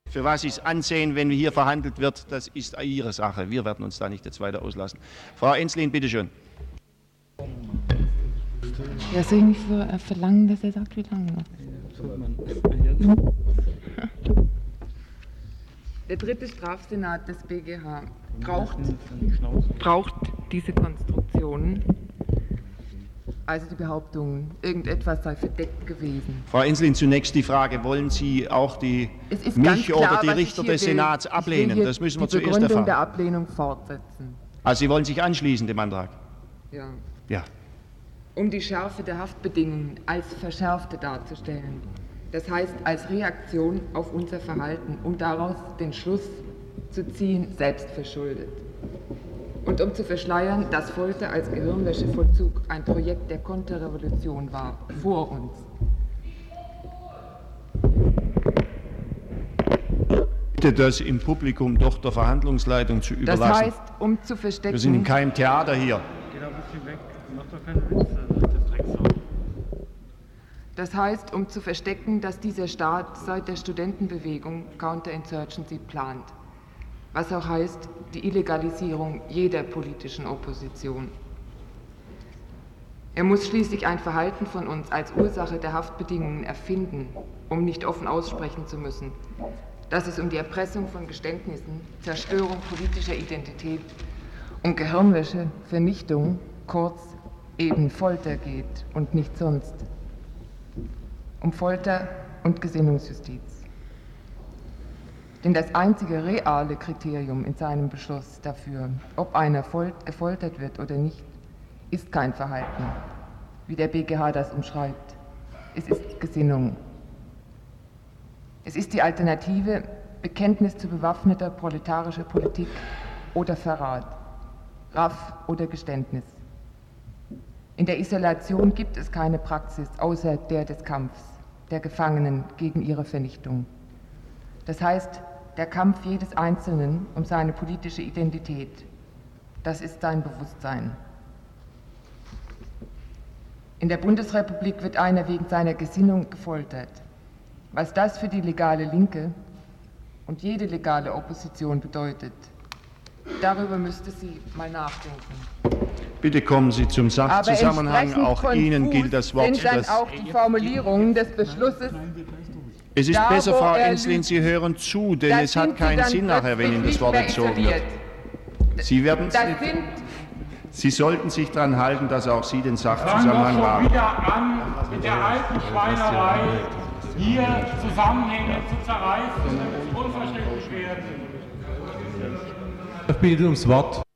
Für was Sie es ansehen, wenn hier verhandelt wird, das ist Ihre Sache. Wir werden uns da nicht jetzt weiter auslassen. Frau Enslin, bitteschön. Ja, soll ich nicht verlangen, dass er sagt, wie lange noch? Der dritte Strafsenat des BGH braucht diese Konstruktionen, also die Behauptung, irgendetwas sei verdeckt gewesen. Frau Enslin, zunächst die Frage, wollen Sie auch mich klar, oder die Richter des Senats ablehnen? Das müssen wir zuerst erfahren. Die Begründung der Ablehnung fortsetzen. Also Sie wollen sich anschließen dem Antrag? Ja. Ja. Um die Schärfe der Haftbedingungen als verschärfte darzustellen. Das heißt, als Reaktion auf unser Verhalten, um daraus den Schluss zu ziehen, selbstverschuldet. Und um zu verschleiern, dass Folter als Gehirnwäschevollzug ein Projekt der Konterrevolution war, vor uns. Bitte das im Publikum doch der Verhandlungsleitung zu überlassen. Das heißt, um zu verstecken... Wir sind in keinem Theater hier. Geh da ein bisschen weg, mach doch keine Witze, das Drecksau. Das heißt, um zu verstecken, dass dieser Staat seit der Studentenbewegung Counterinsurgency plant. Was auch heißt, die Illegalisierung jeder politischen Opposition. Er muss schließlich ein Verhalten von uns als Ursache der Haftbedingungen erfinden, um nicht offen aussprechen zu müssen, dass es um die Erpressung von Geständnissen, Zerstörung politischer Identität, um Gehirnwäsche, Vernichtung, kurz eben Folter geht und nicht sonst. Um Folter und Gesinnungsjustiz. Denn das einzige reale Kriterium in seinem Beschluss dafür, ob einer gefoltert wird oder nicht, ist kein Verhalten, wie der BGH das umschreibt. Es ist Gesinnung. Es ist die Alternative Bekenntnis zu bewaffneter proletarischer Politik oder Verrat, Raff oder Geständnis. In der Isolation gibt es keine Praxis außer der des Kampfs, der Gefangenen gegen ihre Vernichtung. Das heißt, der Kampf jedes Einzelnen um seine politische Identität, das ist sein Bewusstsein. In der Bundesrepublik wird einer wegen seiner Gesinnung gefoltert. Was das für die legale Linke und jede legale Opposition bedeutet, darüber müsste sie mal nachdenken. Bitte kommen Sie zum Sachzusammenhang. Auch Ihnen gilt das Wort. Sind dann auch die Formulierungen des Beschlusses. Es ist da, besser, Frau Enslin, Sie hören zu, denn es hat keinen Sinn nachher, wenn Ihnen das Wort entzogen wird. Sie sollten sich daran halten, dass auch Sie den Sachzusammenhang haben. Fangen wir schon wieder an mit der alten Schweinerei, hier Zusammenhänge zu zerreißen, damit es unverständlich werden. Ich bitte ums Wort.